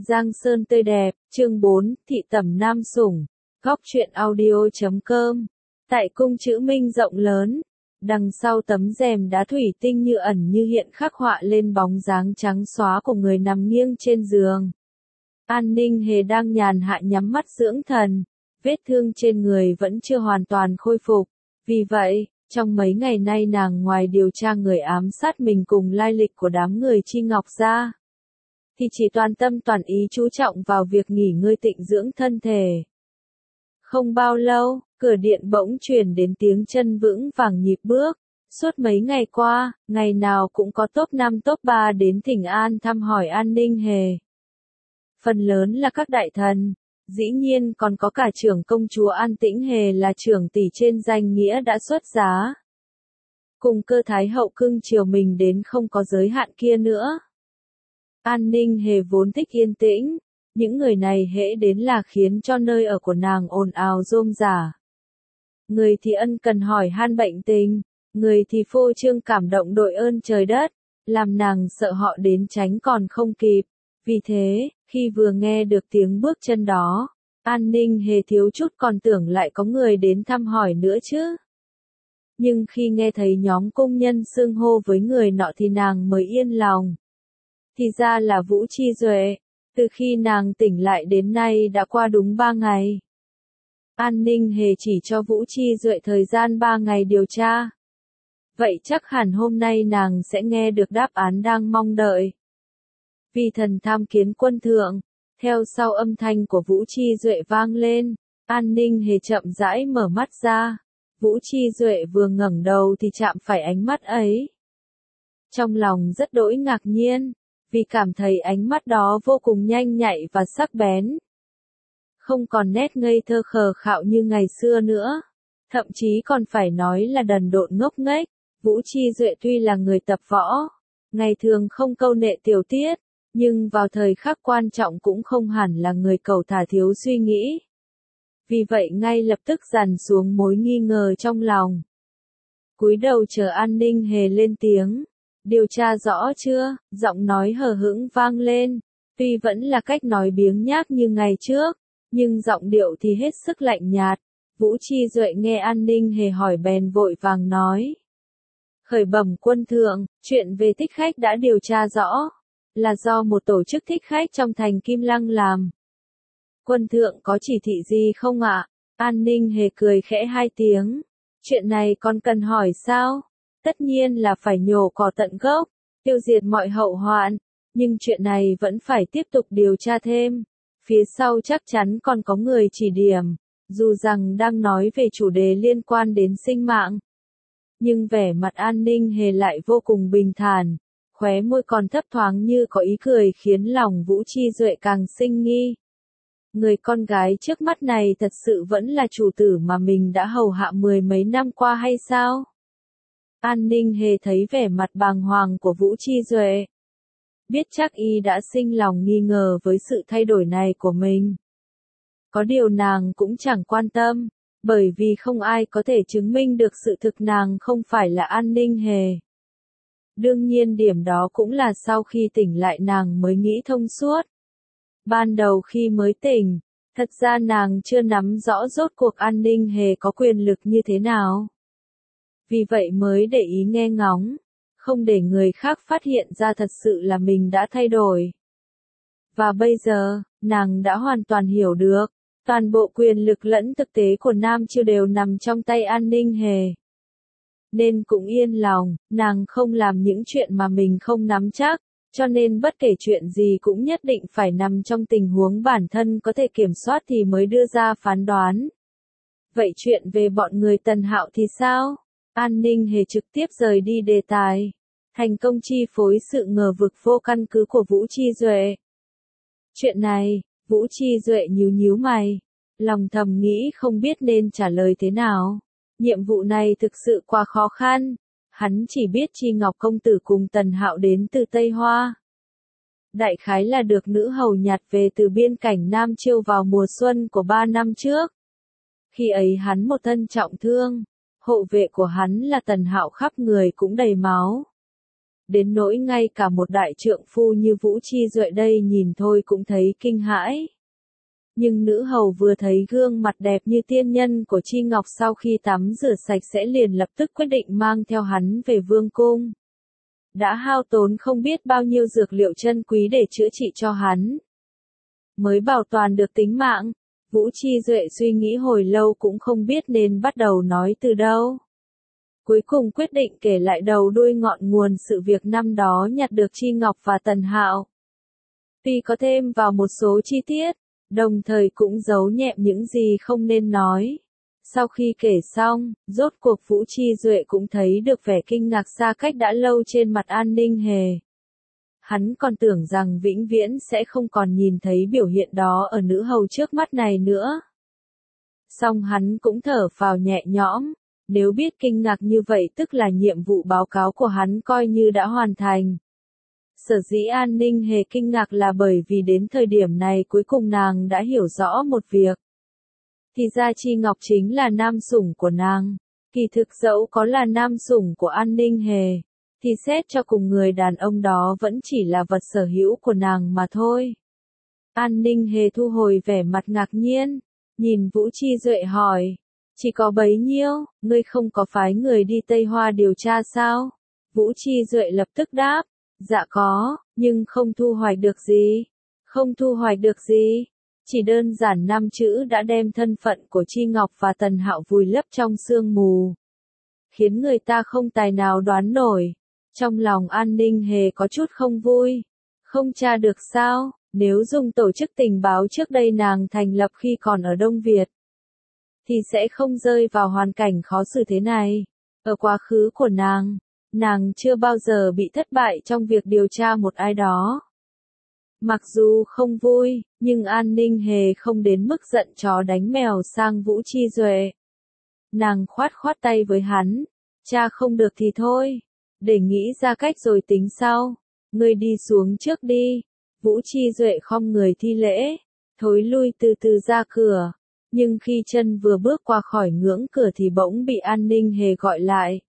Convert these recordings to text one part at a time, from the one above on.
Giang Sơn tươi đẹp, chương 4, thị tẩm nam sủng, góc truyện audio.com. Tại cung chữ Minh rộng lớn, đằng sau tấm rèm đá thủy tinh như ẩn như hiện khắc họa lên bóng dáng trắng xóa của người nằm nghiêng trên giường. An Ninh Hề đang nhàn hạ nhắm mắt dưỡng thần, vết thương trên người vẫn chưa hoàn toàn khôi phục. Vì vậy, trong mấy ngày nay nàng ngoài điều tra người ám sát mình cùng lai lịch của đám người Chi Ngọc ra, thì chỉ toàn tâm toàn ý chú trọng vào việc nghỉ ngơi tịnh dưỡng thân thể. Không bao lâu, cửa điện bỗng truyền đến tiếng chân vững vàng nhịp bước. Suốt mấy ngày qua, ngày nào cũng có top 5 top 3 đến Thỉnh An thăm hỏi An Ninh Hề. Phần lớn là các đại thần, dĩ nhiên còn có cả trưởng công chúa An Tĩnh Hề là trưởng tỷ trên danh nghĩa đã xuất giá. Cùng Cơ Thái hậu cưng chiều mình đến không có giới hạn kia nữa. An Ninh Hề vốn thích yên tĩnh, những người này hễ đến là khiến cho nơi ở của nàng ồn ào rôm rả. Người thì ân cần hỏi han bệnh tình, người thì phô trương cảm động đội ơn trời đất, làm nàng sợ họ đến tránh còn không kịp. Vì thế, khi vừa nghe được tiếng bước chân đó, An Ninh Hề thiếu chút còn tưởng lại có người đến thăm hỏi nữa chứ. Nhưng khi nghe thấy nhóm công nhân xưng hô với người nọ thì nàng mới yên lòng. Thì ra là Vũ Chi Duệ, từ khi nàng tỉnh lại đến nay đã qua đúng 3 ngày. An Ninh Hề chỉ cho Vũ Chi Duệ thời gian 3 ngày điều tra. Vậy chắc hẳn hôm nay nàng sẽ nghe được đáp án đang mong đợi. Vì thần tham kiến quân thượng, theo sau âm thanh của Vũ Chi Duệ vang lên, An Ninh Hề chậm rãi mở mắt ra. Vũ Chi Duệ vừa ngẩng đầu thì chạm phải ánh mắt ấy. Trong lòng rất đỗi ngạc nhiên, vì cảm thấy ánh mắt đó vô cùng nhanh nhạy và sắc bén. Không còn nét ngây thơ khờ khạo như ngày xưa nữa, thậm chí còn phải nói là đần độn ngốc nghếch. Vũ Chi Duệ tuy là người tập võ, ngày thường không câu nệ tiểu tiết, nhưng vào thời khắc quan trọng cũng không hẳn là người cầu thả thiếu suy nghĩ. Vì vậy ngay lập tức dằn xuống mối nghi ngờ trong lòng. Cúi đầu chờ An Ninh Hề lên tiếng. Điều tra rõ chưa? Giọng nói hờ hững vang lên. Tuy vẫn là cách nói biếng nhác như ngày trước, nhưng giọng điệu thì hết sức lạnh nhạt. Vũ Chi Duệ nghe An Ninh Hề hỏi bèn vội vàng nói. Khởi bẩm quân thượng, chuyện về thích khách đã điều tra rõ. Là do một tổ chức thích khách trong thành Kim Lăng làm. Quân thượng có chỉ thị gì không ạ? An Ninh Hề cười khẽ 2 tiếng. Chuyện này còn cần hỏi sao? Tất nhiên là phải nhổ cỏ tận gốc, tiêu diệt mọi hậu hoạn. Nhưng chuyện này vẫn phải tiếp tục điều tra thêm. Phía sau chắc chắn còn có người chỉ điểm. Dù rằng đang nói về chủ đề liên quan đến sinh mạng. Nhưng vẻ mặt An Ninh Hề lại vô cùng bình thản. Khóe môi còn thấp thoáng như có ý cười khiến lòng Vũ Chi Duệ càng sinh nghi. Người con gái trước mắt này thật sự vẫn là chủ tử mà mình đã hầu hạ 10 mấy năm qua hay sao? An Ninh Hề thấy vẻ mặt bàng hoàng của Vũ Chi Duệ. Biết chắc y đã sinh lòng nghi ngờ với sự thay đổi này của mình. Có điều nàng cũng chẳng quan tâm, bởi vì không ai có thể chứng minh được sự thực nàng không phải là An Ninh Hề. Đương nhiên điểm đó cũng là sau khi tỉnh lại nàng mới nghĩ thông suốt. Ban đầu khi mới tỉnh, thật ra nàng chưa nắm rõ rốt cuộc An Ninh Hề có quyền lực như thế nào. Vì vậy mới để ý nghe ngóng, không để người khác phát hiện ra thật sự là mình đã thay đổi. Và bây giờ, nàng đã hoàn toàn hiểu được, toàn bộ quyền lực lẫn thực tế của Nam Chiêu đều nằm trong tay An Ninh Hề. Nên cũng yên lòng, nàng không làm những chuyện mà mình không nắm chắc, cho nên bất kể chuyện gì cũng nhất định phải nằm trong tình huống bản thân có thể kiểm soát thì mới đưa ra phán đoán. Vậy chuyện về bọn người Tần Hạo thì sao? An Ninh Hề trực tiếp rời đi đề tài. Thành công chi phối sự ngờ vực vô căn cứ của Vũ Chi Duệ. Chuyện này, Vũ Chi Duệ nhíu mày. Lòng thầm nghĩ không biết nên trả lời thế nào. Nhiệm vụ này thực sự quá khó khăn. Hắn chỉ biết Chi Ngọc công tử cùng Tần Hạo đến từ Tây Hoa. Đại khái là được nữ hầu nhặt về từ biên cảnh Nam Chiêu vào mùa xuân của 3 năm trước. Khi ấy hắn một thân trọng thương. Hộ vệ của hắn là Tần Hạo khắp người cũng đầy máu. đến nỗi ngay cả một đại trượng phu như Vũ Chi Duệ đây nhìn thôi cũng thấy kinh hãi. Nhưng nữ hầu vừa thấy gương mặt đẹp như tiên nhân của Chi Ngọc sau khi tắm rửa sạch sẽ liền lập tức quyết định mang theo hắn về vương cung. Đã hao tốn không biết bao nhiêu dược liệu chân quý để chữa trị cho hắn, mới bảo toàn được tính mạng. Vũ Chi Duệ suy nghĩ hồi lâu cũng không biết nên bắt đầu nói từ đâu. Cuối cùng quyết định kể lại đầu đuôi ngọn nguồn sự việc năm đó nhặt được Chi Ngọc và Tần Hạo. Tuy có thêm vào một số chi tiết, đồng thời cũng giấu nhẹm những gì không nên nói. Sau khi kể xong, rốt cuộc Vũ Chi Duệ cũng thấy được vẻ kinh ngạc xa cách đã lâu trên mặt An Ninh Hề. Hắn còn tưởng rằng vĩnh viễn sẽ không còn nhìn thấy biểu hiện đó ở nữ hầu trước mắt này nữa. Song hắn cũng thở phào nhẹ nhõm, nếu biết kinh ngạc như vậy tức là nhiệm vụ báo cáo của hắn coi như đã hoàn thành. Sở dĩ An Ninh Hề kinh ngạc là bởi vì đến thời điểm này cuối cùng nàng đã hiểu rõ một việc. Thì ra Chi Ngọc chính là nam sủng của nàng. Kỳ thực dẫu có là nam sủng của An Ninh Hề, thì xét cho cùng người đàn ông đó vẫn chỉ là vật sở hữu của nàng mà thôi. An Ninh Hề thu hồi vẻ mặt ngạc nhiên, nhìn Vũ Chi Duệ hỏi, chỉ có bấy nhiêu, ngươi không có phái người đi Tây Hoa điều tra sao? Vũ Chi Duệ lập tức đáp, dạ có, nhưng không thu hoạch được gì. Không thu hoạch được gì? Chỉ đơn giản 5 chữ đã đem thân phận của Chi Ngọc và Tần Hạo vùi lấp trong sương mù, khiến người ta không tài nào đoán nổi. Trong lòng An Ninh Hề có chút không vui. Không tra được sao? Nếu dùng tổ chức tình báo trước đây nàng thành lập khi còn ở Đông Việt, thì sẽ không rơi vào hoàn cảnh khó xử thế này. Ở quá khứ của nàng chưa bao giờ bị thất bại trong việc điều tra một ai đó. Mặc dù không vui, nhưng An Ninh Hề không đến mức giận chó đánh mèo sang Vũ Chi Duệ. Nàng khoát khoát tay với hắn, cha không được thì thôi, để nghĩ ra cách rồi tính sau, ngươi đi xuống trước đi. Vũ Chi Duệ khom người thi lễ, thối lui từ từ ra cửa, nhưng khi chân vừa bước qua khỏi ngưỡng cửa thì bỗng bị An Ninh Hề gọi lại.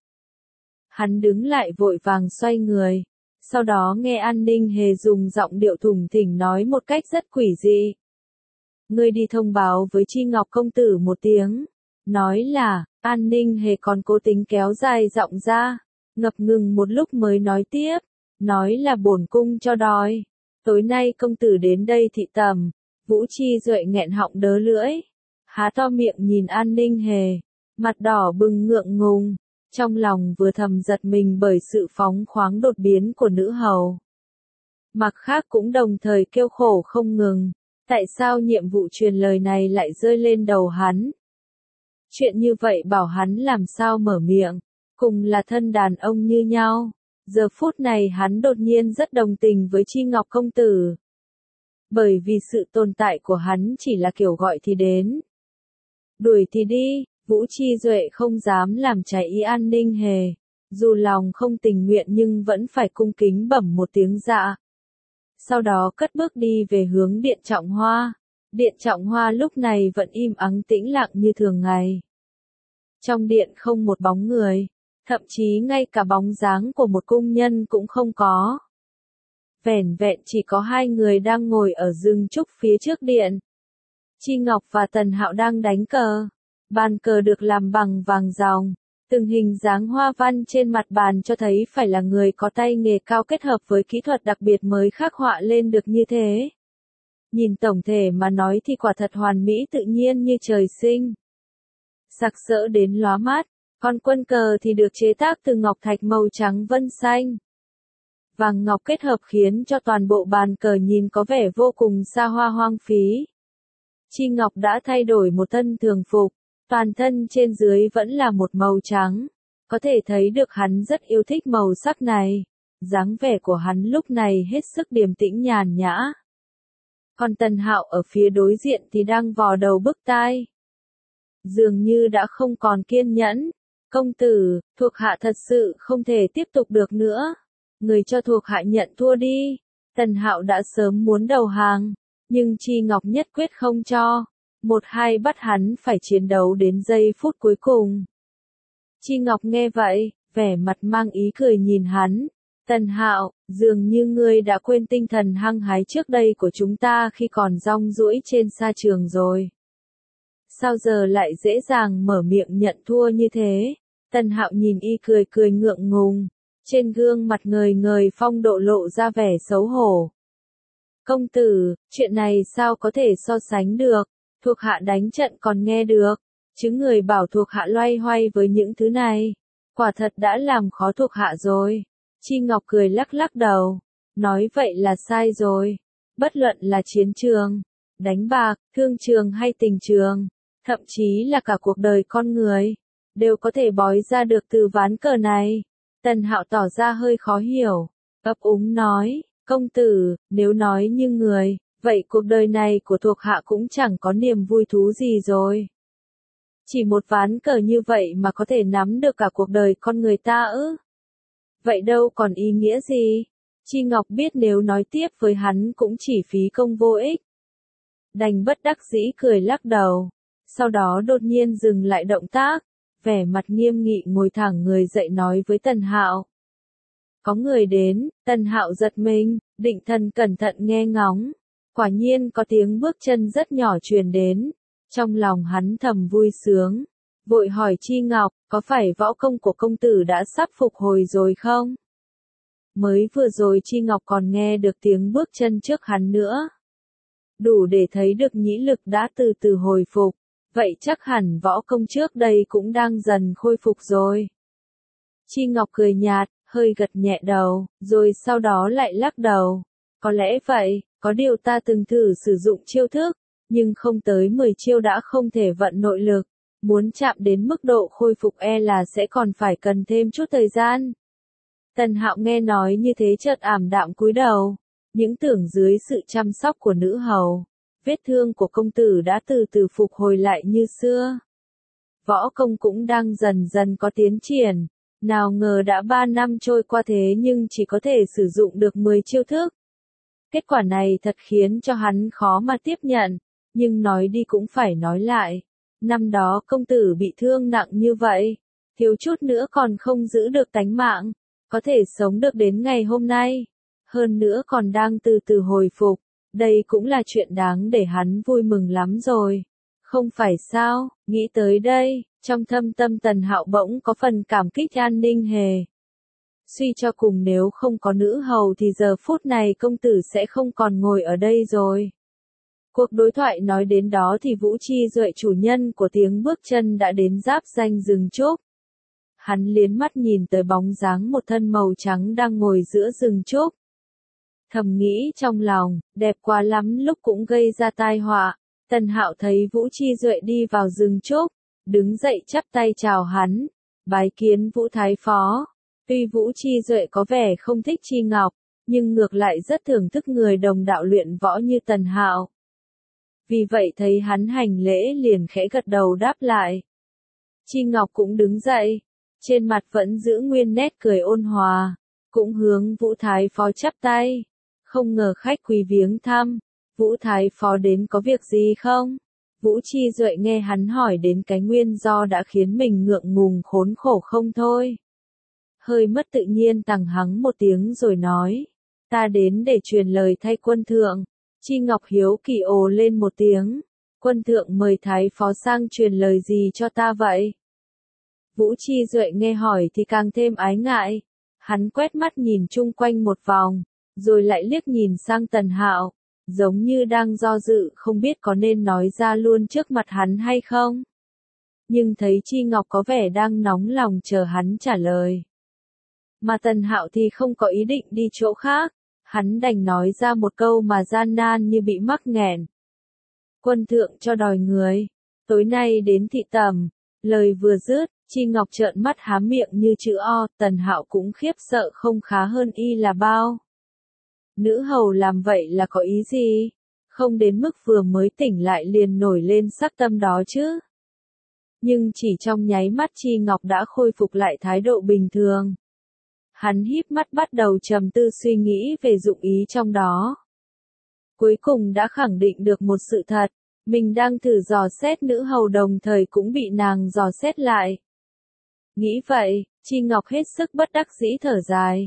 Hắn đứng lại vội vàng xoay người, sau đó nghe An Ninh Hề dùng giọng điệu thùng thình nói một cách rất quỷ dị. Ngươi đi thông báo với Chi Ngọc công tử một tiếng, nói là, An Ninh Hề còn cố tính kéo dài giọng ra, ngập ngừng một lúc mới nói tiếp, nói là bổn cung cho đòi. Tối nay công tử đến đây thị tầm. Vũ Chi Duệ nghẹn họng đớ lưỡi, há to miệng nhìn An Ninh Hề, mặt đỏ bừng ngượng ngùng, trong lòng vừa thầm giật mình bởi sự phóng khoáng đột biến của nữ hầu. Mặt khác cũng đồng thời kêu khổ không ngừng, tại sao nhiệm vụ truyền lời này lại rơi lên đầu hắn? Chuyện như vậy bảo hắn làm sao mở miệng, cùng là thân đàn ông như nhau. Giờ phút này hắn đột nhiên rất đồng tình với Chi Ngọc công tử. Bởi vì sự tồn tại của hắn chỉ là kiểu gọi thì đến, đuổi thì đi. Vũ Chi Duệ không dám làm trái ý An Ninh Hề, dù lòng không tình nguyện nhưng vẫn phải cung kính bẩm một tiếng dạ. Sau đó cất bước đi về hướng Điện Trọng Hoa. Điện Trọng Hoa lúc này vẫn im ắng tĩnh lặng như thường ngày. Trong điện không một bóng người, thậm chí ngay cả bóng dáng của một cung nhân cũng không có. Vẻn vẹn chỉ có hai người đang ngồi ở rừng trúc phía trước điện. Chi Ngọc và Tần Hạo đang đánh cờ. Bàn cờ được làm bằng vàng ròng, từng hình dáng hoa văn trên mặt bàn cho thấy phải là người có tay nghề cao kết hợp với kỹ thuật đặc biệt mới khắc họa lên được như thế. Nhìn tổng thể mà nói thì quả thật hoàn mỹ tự nhiên như trời sinh. Sặc sỡ đến lóa mắt, còn quân cờ thì được chế tác từ ngọc thạch màu trắng vân xanh. Vàng ngọc kết hợp khiến cho toàn bộ bàn cờ nhìn có vẻ vô cùng xa hoa hoang phí. Chi Ngọc đã thay đổi một thân thường phục. Toàn thân trên dưới vẫn là một màu trắng, có thể thấy được hắn rất yêu thích màu sắc này. Dáng vẻ của hắn lúc này hết sức điềm tĩnh nhàn nhã. Còn Tần Hạo ở phía đối diện thì đang vò đầu bứt tai. Dường như đã không còn kiên nhẫn. Công tử, thuộc hạ thật sự không thể tiếp tục được nữa. Người cho thuộc hạ nhận thua đi. Tần Hạo đã sớm muốn đầu hàng, nhưng Chi Ngọc nhất quyết không cho. Một hai bắt hắn phải chiến đấu đến giây phút cuối cùng. Chi Ngọc nghe vậy, vẻ mặt mang ý cười nhìn hắn, Tần Hạo, dường như ngươi đã quên tinh thần hăng hái trước đây của chúng ta khi còn rong ruổi trên sa trường rồi. Sao giờ lại dễ dàng mở miệng nhận thua như thế? Tần Hạo nhìn y cười cười ngượng ngùng, trên gương mặt ngời ngời phong độ lộ ra vẻ xấu hổ. Công tử, chuyện này sao có thể so sánh được, thuộc hạ đánh trận còn nghe được, chứ người bảo thuộc hạ loay hoay với những thứ này, quả thật đã làm khó thuộc hạ rồi. Chi Ngọc cười lắc lắc đầu, nói vậy là sai rồi, bất luận là chiến trường, đánh bạc, thương trường hay tình trường, thậm chí là cả cuộc đời con người, đều có thể bói ra được từ ván cờ này. Tần Hạo tỏ ra hơi khó hiểu, ấp úng nói, công tử, nếu nói như người, vậy cuộc đời này của thuộc hạ cũng chẳng có niềm vui thú gì rồi. Chỉ một ván cờ như vậy mà có thể nắm được cả cuộc đời con người ta ư? Vậy đâu còn ý nghĩa gì? Chi Ngọc biết nếu nói tiếp với hắn cũng chỉ phí công vô ích. Đành bất đắc dĩ cười lắc đầu, sau đó đột nhiên dừng lại động tác, vẻ mặt nghiêm nghị ngồi thẳng người dậy nói với Tần Hạo. Có người đến, Tần Hạo giật mình, định thần cẩn thận nghe ngóng. Quả nhiên có tiếng bước chân rất nhỏ truyền đến, trong lòng hắn thầm vui sướng. Vội hỏi Chi Ngọc, có phải võ công của công tử đã sắp phục hồi rồi không? Mới vừa rồi Chi Ngọc còn nghe được tiếng bước chân trước hắn nữa. Đủ để thấy được nhĩ lực đã từ từ hồi phục, vậy chắc hẳn võ công trước đây cũng đang dần khôi phục rồi. Chi Ngọc cười nhạt, hơi gật nhẹ đầu, rồi sau đó lại lắc đầu. Có lẽ vậy, có điều ta từng thử sử dụng chiêu thức, nhưng không tới 10 chiêu đã không thể vận nội lực. Muốn chạm đến mức độ khôi phục là sẽ còn phải cần thêm chút thời gian. Tần Hạo nghe nói như thế chợt ảm đạm cúi đầu, những tưởng dưới sự chăm sóc của nữ hầu, vết thương của công tử đã từ từ phục hồi lại như xưa. Võ công cũng đang dần dần có tiến triển, nào ngờ đã 3 năm trôi qua thế nhưng chỉ có thể sử dụng được 10 chiêu thức. Kết quả này thật khiến cho hắn khó mà tiếp nhận, nhưng nói đi cũng phải nói lại. Năm đó công tử bị thương nặng như vậy, thiếu chút nữa còn không giữ được tánh mạng, có thể sống được đến ngày hôm nay, hơn nữa còn đang từ từ hồi phục, đây cũng là chuyện đáng để hắn vui mừng lắm rồi. Không phải sao, nghĩ tới đây, trong thâm tâm Tần Hạo bỗng có phần cảm kích An Ninh Hề. Suy cho cùng nếu không có nữ hầu thì giờ phút này công tử sẽ không còn ngồi ở đây rồi. Cuộc đối thoại nói đến đó thì Vũ Chi Duệ chủ nhân của tiếng bước chân đã đến giáp ranh rừng trúc. Hắn liến mắt nhìn tới bóng dáng một thân màu trắng đang ngồi giữa rừng trúc. Thầm nghĩ trong lòng, đẹp quá lắm lúc cũng gây ra tai họa. Tần Hạo thấy Vũ Chi Duệ đi vào rừng trúc, đứng dậy chắp tay chào hắn, bái kiến Vũ Thái Phó. Tuy Vũ Chi Duệ có vẻ không thích Chi Ngọc, nhưng ngược lại rất thưởng thức người đồng đạo luyện võ như Tần Hạo. Vì vậy thấy hắn hành lễ liền khẽ gật đầu đáp lại. Chi Ngọc cũng đứng dậy, trên mặt vẫn giữ nguyên nét cười ôn hòa, cũng hướng Vũ Thái Phó chắp tay. Không ngờ khách quý viếng thăm, Vũ Thái Phó đến có việc gì không? Vũ Chi Duệ nghe hắn hỏi đến cái nguyên do đã khiến mình ngượng ngùng khốn khổ không thôi. Hơi mất tự nhiên tằng hắng một tiếng rồi nói, ta đến để truyền lời thay quân thượng. Chi Ngọc hiếu kỳ ồ lên một tiếng, quân thượng mời Thái Phó sang truyền lời gì cho ta vậy? Vũ Chi Duệ nghe hỏi thì càng thêm ái ngại, hắn quét mắt nhìn chung quanh một vòng, rồi lại liếc nhìn sang Tần Hạo, giống như đang do dự không biết có nên nói ra luôn trước mặt hắn hay không. Nhưng thấy Chi Ngọc có vẻ đang nóng lòng chờ hắn trả lời. Mà Tần Hạo thì không có ý định đi chỗ khác, hắn đành nói ra một câu mà gian nan như bị mắc nghẹn. Quân thượng cho đòi người, tối nay đến thị tầm. Lời vừa dứt, Chi Ngọc trợn mắt há miệng như chữ O, Tần Hạo cũng khiếp sợ không khá hơn y là bao. Nữ hầu làm vậy là có ý gì? Không đến mức vừa mới tỉnh lại liền nổi lên sắc tâm đó chứ. Nhưng chỉ trong nháy mắt Chi Ngọc đã khôi phục lại thái độ bình thường. Hắn híp mắt bắt đầu trầm tư suy nghĩ về dụng ý trong đó. Cuối cùng đã khẳng định được một sự thật, mình đang thử dò xét nữ hầu đồng thời cũng bị nàng dò xét lại. Nghĩ vậy, Chi Ngọc hết sức bất đắc dĩ thở dài,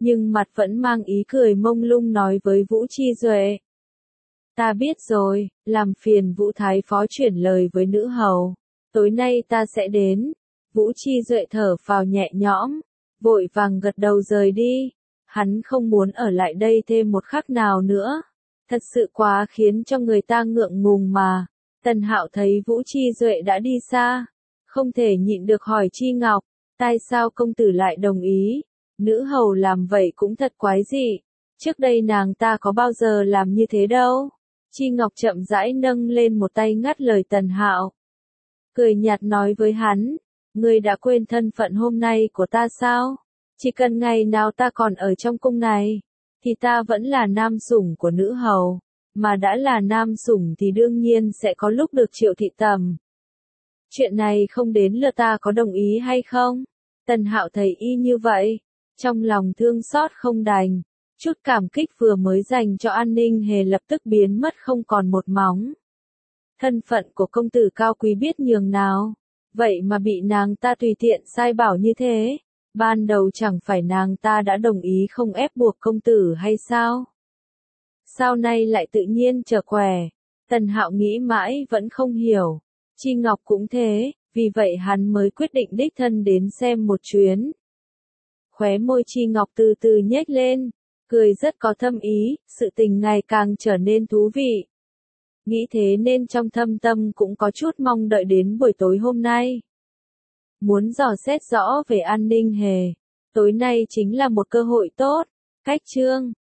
nhưng mặt vẫn mang ý cười mông lung nói với Vũ Chi Duệ. Ta biết rồi, làm phiền Vũ Thái Phó chuyển lời với nữ hầu. Tối nay ta sẽ đến. Vũ Chi Duệ thở phào nhẹ nhõm, vội vàng gật đầu rời đi. Hắn không muốn ở lại đây thêm một khắc nào nữa. Thật sự quá khiến cho người ta ngượng ngùng mà. Tần Hạo thấy Vũ Chi Duệ đã đi xa, không thể nhịn được hỏi Chi Ngọc, tại sao công tử lại đồng ý? Nữ hầu làm vậy cũng thật quái dị. Trước đây nàng ta có bao giờ làm như thế đâu. Chi Ngọc chậm rãi nâng lên một tay ngắt lời Tần Hạo. Cười nhạt nói với hắn, ngươi đã quên thân phận hôm nay của ta sao? Chỉ cần ngày nào ta còn ở trong cung này, thì ta vẫn là nam sủng của nữ hầu. Mà đã là nam sủng thì đương nhiên sẽ có lúc được Triệu thị tầm. Chuyện này không đến lượt ta có đồng ý hay không? Tần Hạo thấy y như vậy, trong lòng thương xót không đành, chút cảm kích vừa mới dành cho An Ninh Hề lập tức biến mất không còn một móng. Thân phận của công tử cao quý biết nhường nào, vậy mà bị nàng ta tùy tiện sai bảo như thế, ban đầu chẳng phải nàng ta đã đồng ý không ép buộc công tử hay sao? Sao nay lại tự nhiên trở quẻ? Tần Hạo nghĩ mãi vẫn không hiểu. Chi Ngọc cũng thế, vì vậy hắn mới quyết định đích thân đến xem một chuyến. Khóe môi Chi Ngọc từ từ nhếch lên, cười rất có thâm ý, sự tình ngày càng trở nên thú vị. Nghĩ thế nên trong thâm tâm cũng có chút mong đợi đến buổi tối hôm nay. Muốn dò xét rõ về An Ninh Hề, tối nay chính là một cơ hội tốt. Cách chương